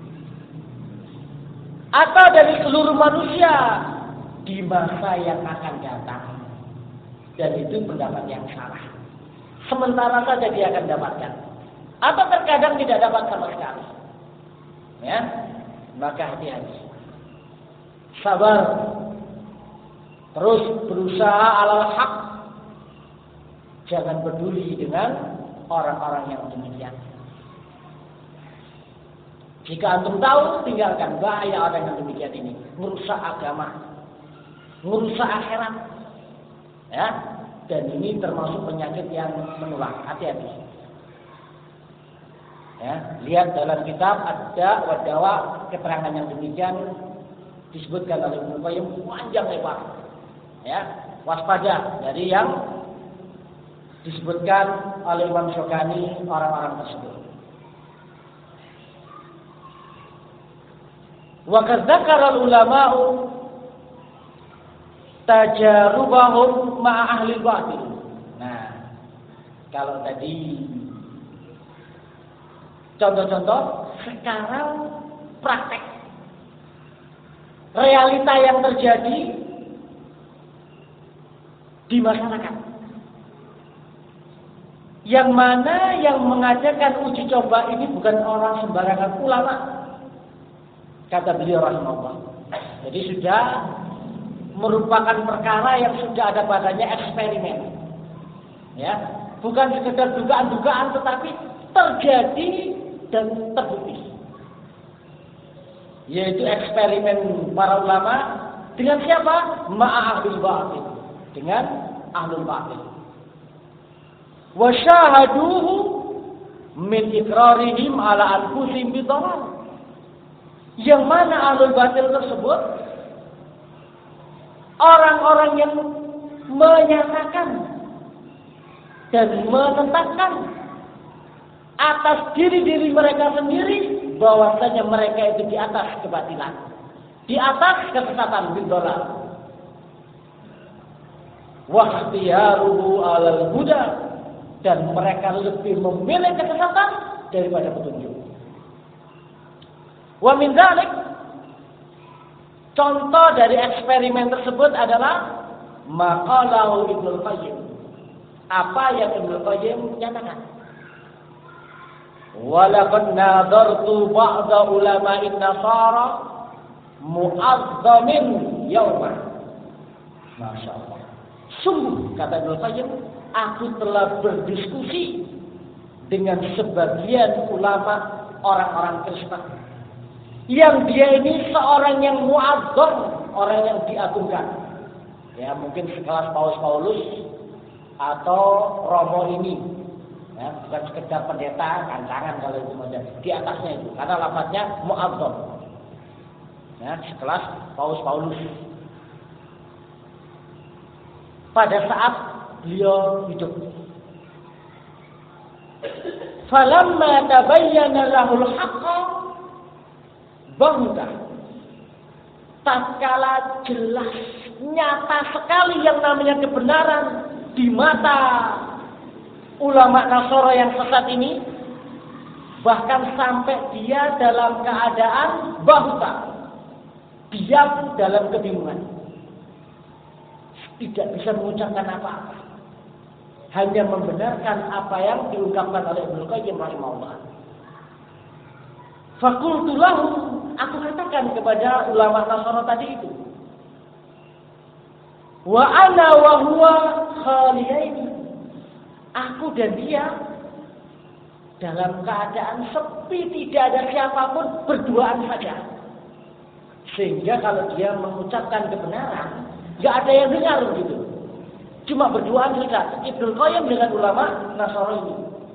A: Atau dari seluruh manusia di masa yang akan datang. Dan itu pendapat yang salah. Sementara saja dia akan dapatkan. Atau terkadang tidak dapat sama sekali. Ya, maka hati-hati. Sabar. Terus berusaha alal haq. Jangan peduli dengan orang-orang yang demikian. Jika antum tahu, tinggalkan. Bahaya orang yang demikian ini. Merusak agama. Merusak akhirat. Ya. Dan ini termasuk penyakit yang menular. Hati-hati. Ya. Lihat dalam kitab ada wadawa keterangan yang demikian disebutkan oleh Ibnu Qayyim panjang lebar. Ya. Waspada dari yang disebutkan oleh Imam Syukani orang-orang tersebut. Wa kadzakara ulama'u tajarubahum ma'a ahli batil. Nah, kalau tadi contoh-contoh, sekarang praktek realita yang terjadi di masyarakat. Yang mana yang mengadakan uji coba ini bukan orang sembarangan ulama. Kata beliau rahimahullah. Jadi sudah merupakan perkara yang sudah ada padanya eksperimen. Ya, bukan sekedar dugaan-dugaan tetapi terjadi dan terbukti. Yaitu eksperimen para ulama dengan siapa? Ma'a ahlul batil. Dengan ahlul batil. Wa syahaduhu min iqrarihim ala anfusihim bidhalal. Yang mana ahlul batil tersebut orang-orang yang menyatakan dan menetapkan atas diri-diri mereka sendiri bahwasanya mereka itu di atas kebatilan, di atas kesesatan bidhalal. Wa ikhtiyaruhu 'alal huda, dan mereka lebih memilih kesesatan daripada petunjuk. Wa min dzalik, contoh dari eksperimen tersebut adalah maqalahu Ibnu Qayyim. Apa yang Ibnu Qayyim nyatakan? Wa laqad nadartu ba'da ulama'in nasara mu'azzamin yauma. Masyaallah. Sungguh, kata Ibnu Qayyim, aku telah berdiskusi dengan sebagian ulama orang-orang Kristen. Yang dia ini seorang yang mu'azzam, orang yang diagungkan. Ya, mungkin sekelas Paus Paulus atau Romo ini. Ya, bukan sekedar pendeta, kancangan kalau itu saja. Di atasnya itu, karena lafadznya mu'azzam. Ya, sekelas Paus Paulus. Pada saat beliau hidup. Falamma tabayyana lahul haqqa bangga. Tatkala jelas, nyata sekali yang namanya kebenaran di mata ulama Nasara yang sesat ini, bahkan sampai dia dalam keadaan bangga, diam dalam kebingungan, tidak bisa mengucapkan apa-apa, hanya membenarkan apa yang diungkapkan oleh Ibnu Qayyim rahimahullah. Fakultu lahu, aku katakan kepada ulama Nasara tadi itu, Wa ana wa huwa khaliyaini. Aku dan dia dalam keadaan sepi, tidak ada siapapun, berduaan saja. Sehingga kalau dia mengucapkan kebenaran, nggak ada yang dengar gitu. Cuma berduaan saja. Ibnu Qayyim dengan ulama Nasrani ini.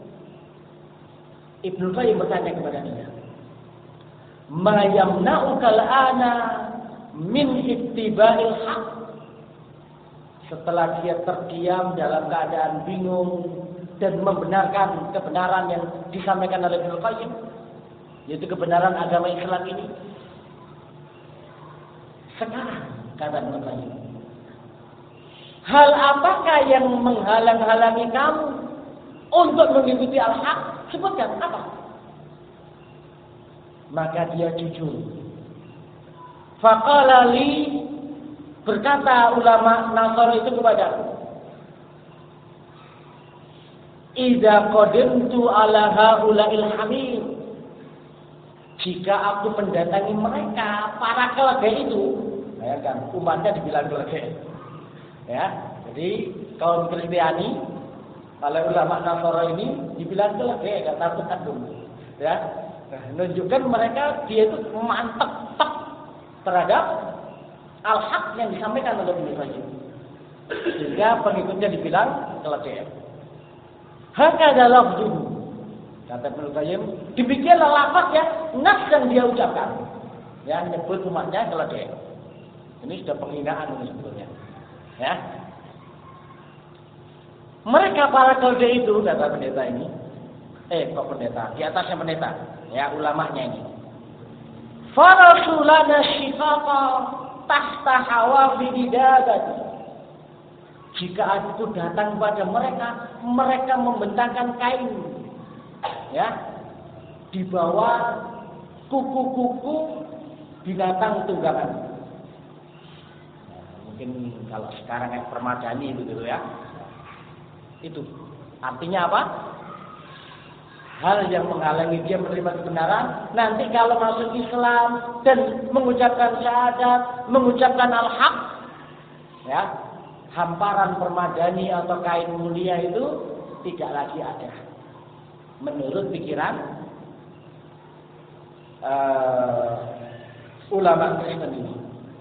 A: Ibnu Qayyim bertanya kepada dia, "Ma yamna'uka al-ana min ittiba'il haqq?" Setelah dia terdiam dalam keadaan bingung dan membenarkan kebenaran yang disampaikan oleh Ibnu Qayyim, yaitu kebenaran agama Islam ini. Sekarang kata Ibnu Qayyim, hal apakah yang menghalang-halangi kamu untuk mengikuti al-haq? Sebutkan apa? Maka dia jujur. Faqala li, berkata ulama Nasrani itu kepadaku, idza qadimtu ala haula'il hamir, jika aku mendatangi mereka, para keledai itu, bayangkan umatnya dibilang keledai, ya. Jadi kaum Kristiani, oleh ulama Nasrani ini dibilang keledai, kata Tuhan, ya. Nah, menunjukkan mereka dia itu mantap terhadap al-haq yang disampaikan oleh Ibnu Qayyim, sehingga pengikutnya dibilang keledai. Hakadha lafzuhu, kata Ibnu Qayyim, demikianlah lafaz ya, nas yang dia ucapkan, ya, menyebut umatnya keledai. Ini sudah penghinaan ini sebetulnya, ya. Mereka para keledai itu, kata pendeta ini, eh kok pendeta, di atasnya pendeta, ya, ulamanya ini. Farasulana shifaqa tahta hawafi didagati. Jika aku datang pada mereka, mereka membentangkan kain, ya, di bawah kuku-kuku binatang tunggangan. Nah, mungkin kalau sekarang kayak permadani itu gitu ya. Itu artinya apa? Hal yang menghalangi dia menerima kebenaran. Nanti kalau masuk Islam dan mengucapkan syahadat, mengucapkan al-haq, ya, hamparan permadani atau kain mulia itu tidak lagi ada. Menurut pikiran uh, ulama Kristen ini.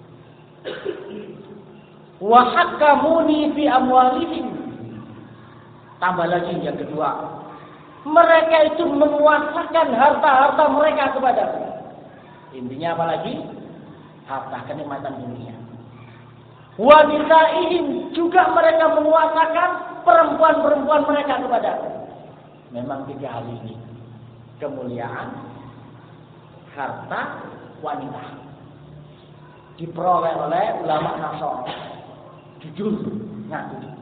A: Wa hakamuni fi amwalihim. Tambah lagi yang kedua, mereka itu menguasakan harta-harta mereka kepadaku. Intinya apa lagi? Harta kenikmatan dunia. Wa nisaihim, juga mereka menguasakan perempuan-perempuan mereka kepadaku. Memang tiga hal ini: kemuliaan, harta, wanita. Diperoleh oleh ulama Nasrani. Jujur, ngaku.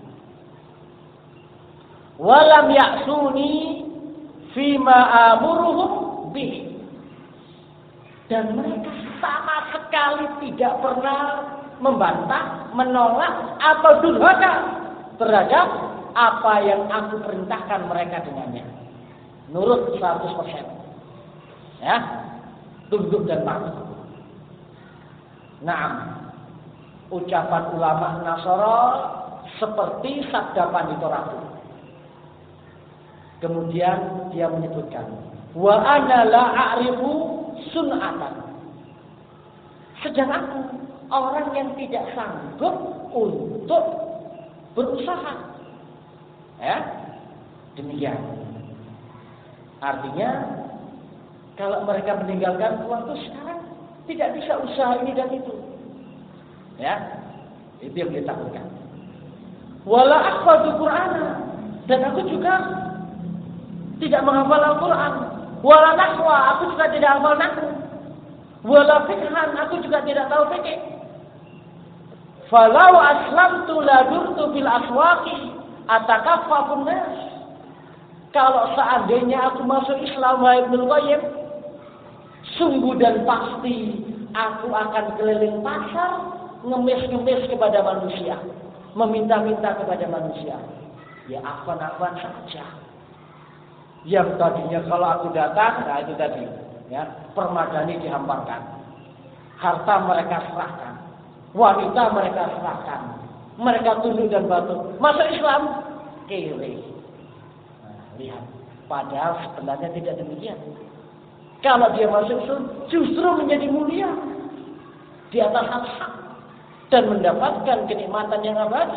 A: Walam ya'suni fima amuruhum bih, dan mereka sama sekali tidak pernah membantah, menolak atau durhaka terhadap apa yang aku perintahkan mereka dengannya. Nurut seratus persen, ya, tunduk dan patuh. Naam, ucapan ulama Nasara seperti sabda Pandita Ratu. Kemudian dia menyebutkan, wa ana la a'rifu sun'atan. Sedang aku orang yang tidak sanggup untuk berusaha. Ya, demikian. Artinya kalau mereka meninggalkan uang itu sekarang tidak bisa usaha ini dan itu. Ya, itu yang ditakutkan. Wala ahfadzu Qur'ana, dan aku juga tidak menghafal Al-Quran. Wala nahwa, aku juga tidak hafal nahwu. Wala fikhan, aku juga tidak tahu fikih. Falau aslamtu ladurtu fil aswaqi atakaffafun nas. Kalau seandainya aku masuk Islam, wahai Ibnu Qayyim, sungguh dan pasti aku akan keliling pasar, ngemis-ngemis kepada manusia, meminta-minta kepada manusia. Ya afan-afan saja. Yang tadinya kalau aku datang, nah itu tadi, ya, permadani dihamparkan, harta mereka serahkan, wanita mereka serahkan, Mereka tunduk dan patuh. Masuk Islam, kiri. Nah, lihat. Padahal sebenarnya tidak demikian. Kalau dia masuk Islam, justru menjadi mulia di atas hak-hak dan mendapatkan kenikmatan yang abadi.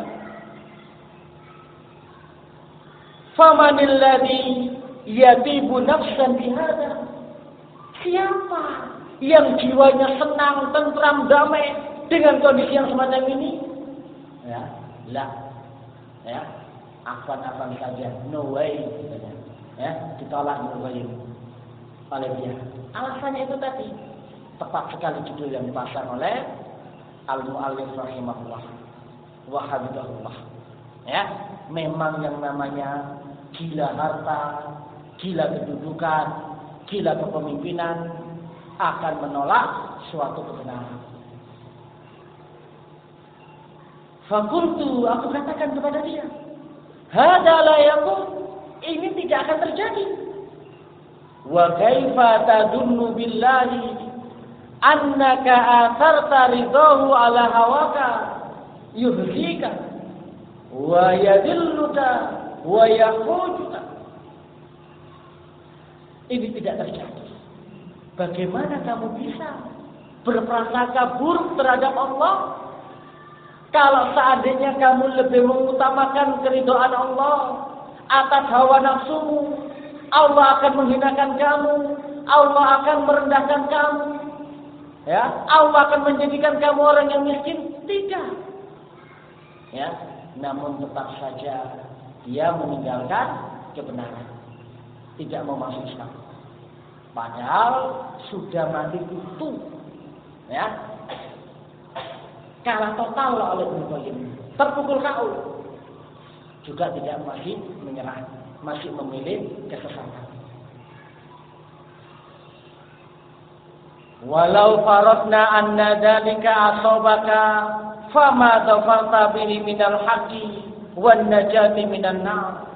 A: Famanil ladzi yatibu nafsan bihadza. Siapa yang jiwanya senang, tentram, damai dengan kondisi yang semacam ini? Ya, lah. Ya, afan-afan saja. No way. Ya, ditolak oleh oleh dia. Alasannya itu tadi. Tepat sekali judul yang dipasang oleh Al-Mu'allif rahimahullah wa hafizahullah. Ya, memang yang namanya gila harta, gila kedudukan, gila kepemimpinan akan menolak suatu kebenaran. Fakultu, aku katakan kepada dia, hada la yakun, ini tidak akan terjadi. Wa kaifa tadunnu billahi annaka atharta ridahu ala hawaka yuhdika wa yadilluka wa yaquduka. Ini tidak terjadi. Bagaimana kamu bisa berprasangka buruk terhadap Allah kalau seandainya kamu lebih mengutamakan keridhaan Allah atas hawa nafsumu? Allah akan menghinakan kamu, Allah akan merendahkan kamu. Ya, Allah akan menjadikan kamu orang yang miskin? Tidak. Ya, namun tetap saja dia meninggalkan kebenaran, tidak mau masuk Islam. Padahal sudah mati kutu, ya, kalah total oleh Ibnu, terpukul K O, juga tidak masih menyerah, masih memilih kesesatan. Walau faradna anna dzalika asabaka fama dhafarta bihi minal haqqi wan najati minan nar.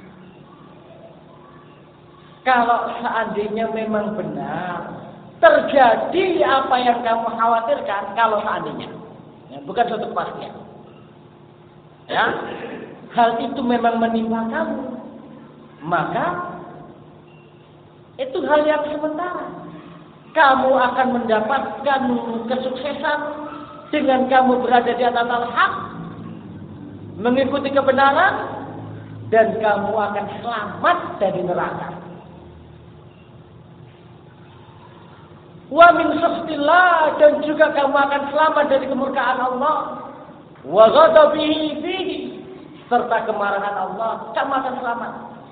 A: Kalau seandainya memang benar terjadi apa yang kamu khawatirkan, kalau seandainya, ya, bukan suatu kepastian, ya, hal itu memang menimpa kamu, maka itu hal yang sementara. Kamu akan mendapatkan kesuksesan dengan kamu berada di atas al-haq, mengikuti kebenaran, dan kamu akan selamat dari neraka. Wa min sakhtillah, dan juga kamu akan selamat dari kemurkaan Allah. Wa ghadabihi fihi, serta kemarahan Allah, kamu akan selamat.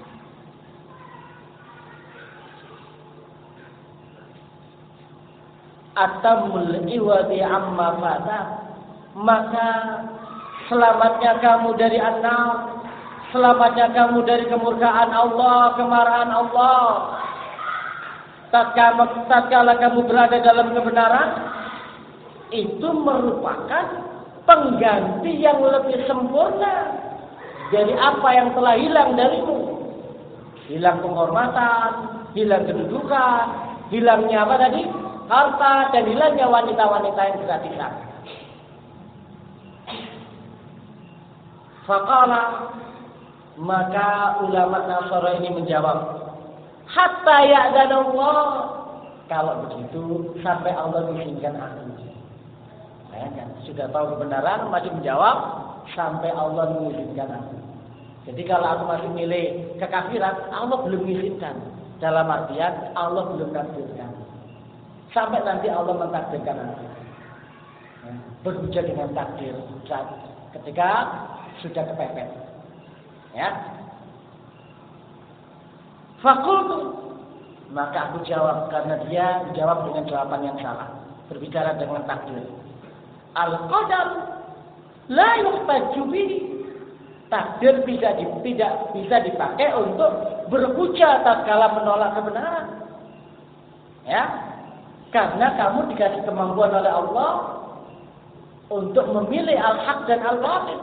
A: Atamul iwadi amma fata, maka selamatnya kamu dari an-nar, selamatnya kamu dari kemurkaan Allah, kemarahan Allah. Tatkala, tatkala kamu berada dalam kebenaran, itu merupakan pengganti yang lebih sempurna dari apa yang telah hilang darimu. Hilang penghormatan, hilang kedudukan, hilangnya apa tadi? Harta, dan hilangnya wanita-wanita yang gratis. Faqala, maka ulama Nasara ini menjawab, hatta ya'dana Allah. Kalau begitu sampai Allah mengizinkan aku. Bayangkan, sudah tahu kebenaran masih menjawab sampai Allah mengizinkan aku. Jadi kalau aku masih milih kekafiran, Allah belum mengizinkan. Dalam artian Allah belum menakdirkan. Sampai nanti Allah mentakdirkan aku. Ya, berujar dengan takdir saat ketika sudah kepepet. Ya. Fakultu, maka aku jawab, karena dia jawab dengan jawaban yang salah, berbicara dengan takdir. Al-qadar la yuhtaju bihi, takdir bisa di, tidak bisa dipakai untuk berhujah tatkala menolak kebenaran. Ya, karena kamu dikasih kemampuan oleh Allah untuk memilih al-haq dan al-batil.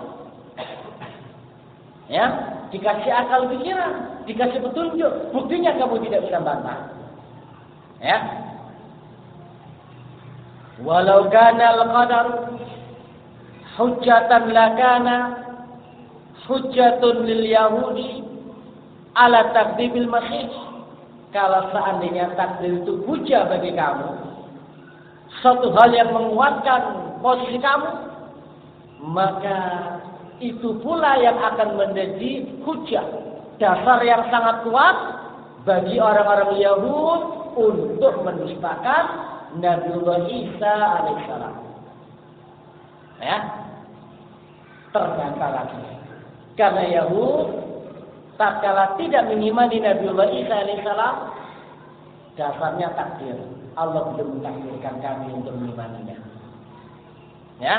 A: Ya, dikasih akal pikiran, dikasih petunjuk, buktinya kamu tidak bisa bantah. Ya. Walau kana al-qadar hujjatan lakana hujjatun lil yahudi ala takdzibil masih. Kalau seandainya takdir itu hujah bagi kamu, suatu hal yang menguatkan posisi kamu, maka itu pula yang akan menjadi hujah, dasar yang sangat kuat bagi orang-orang Yahudi untuk mendustakan Nabiullah Isa alaihissalam. Ya, terbantah lagi. Karena Yahudi tatkala tidak mengimani Nabiullah Isa alaihissalam, dasarnya takdir. Allah belum mentakdirkan kami untuk mengimaninya. Ya.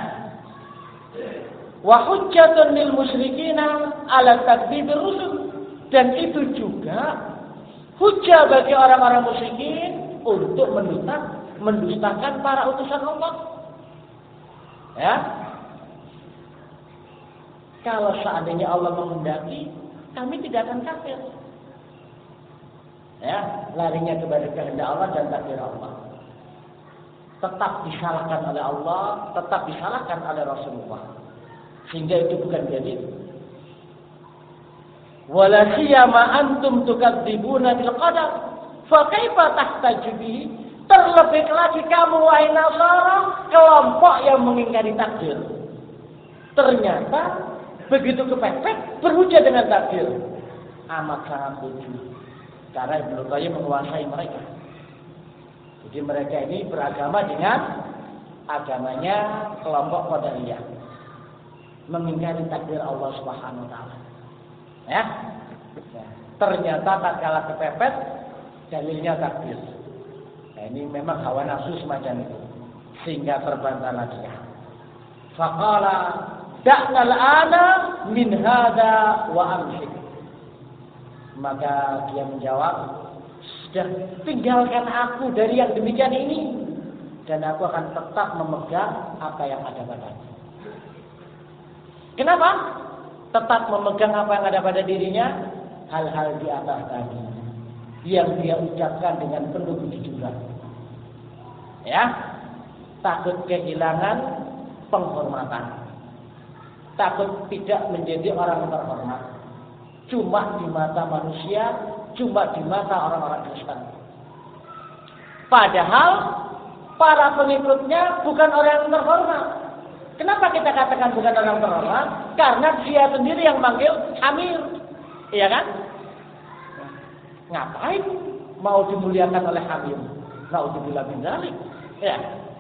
A: Wa hujjatun lil musyrikina ala takdzibir rusul. Dan itu juga hujjah bagi orang-orang musyrikin untuk mendusta, mendustakan para utusan Allah. Ya. Kalau seandainya Allah menghendaki, kami tidak akan kafir. Ya, larinya kepada kehendak Allah dan takdir Allah. Tetap disalahkan oleh Allah, tetap disalahkan oleh Rasulullah. Sehingga itu bukan dalil. Wala siyama antum tukadzibuna bil qadar, fa kaifa tahtaju bihi? Terlebih lagi kamu wahai Nasara, kelompok yang mengingkari takdir. Ternyata begitu kepepet berhujah dengan takdir. Amat sangat lucu. Karena Ibnu Qayyim menguasai mereka. Jadi mereka ini beragama dengan agamanya kelompok Qadariyah, mengingkari takdir Allah Subhanahu wa taala. Ya. Ya. Ternyata tatkala kepepet dalilnya takdir. Nah, ini memang hawa nafsu semacam itu. Sehingga terbantah lagi. Faqala da'nal ana min hadza wa amsik. Maka dia menjawab, sudah tinggalkan aku dari yang demikian ini, dan aku akan tetap memegang apa yang ada padanya. Kenapa? Tetap memegang apa yang ada pada dirinya, hal-hal di atas tadi yang dia ucapkan dengan penuh kejujuran. Ya, takut kehilangan penghormatan, takut tidak menjadi orang terhormat. Cuma di mata manusia, cuma di mata orang-orang Kristen. Padahal para pengikutnya bukan orang yang terhormat. Kenapa kita katakan bukan orang terhormat? Karena dia sendiri yang manggil Amir, iya kan? Ngapain mau dimuliakan oleh Amir? Naudzubillah min dzalik. Ya.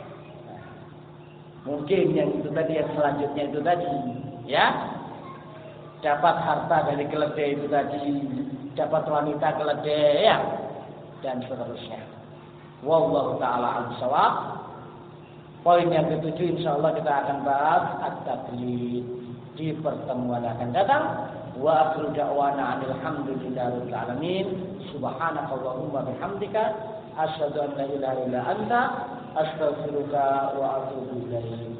A: Mungkin yang itu tadi, yang selanjutnya itu tadi, ya. Dapat harta dari keledai itu tadi, dapat wanita keledai, ya, dan seterusnya. Wallahu taala al-shawab. Poin yang ketujuh insyaallah kita akan bahas at-taqlid di pertemuan akan datang. Wa akhiru da'wana alhamdulillahi alamin. Subhanakallahumma bihamdika asyhadu an la ilaha illa anta astaghfiruka wa atubu ilaik.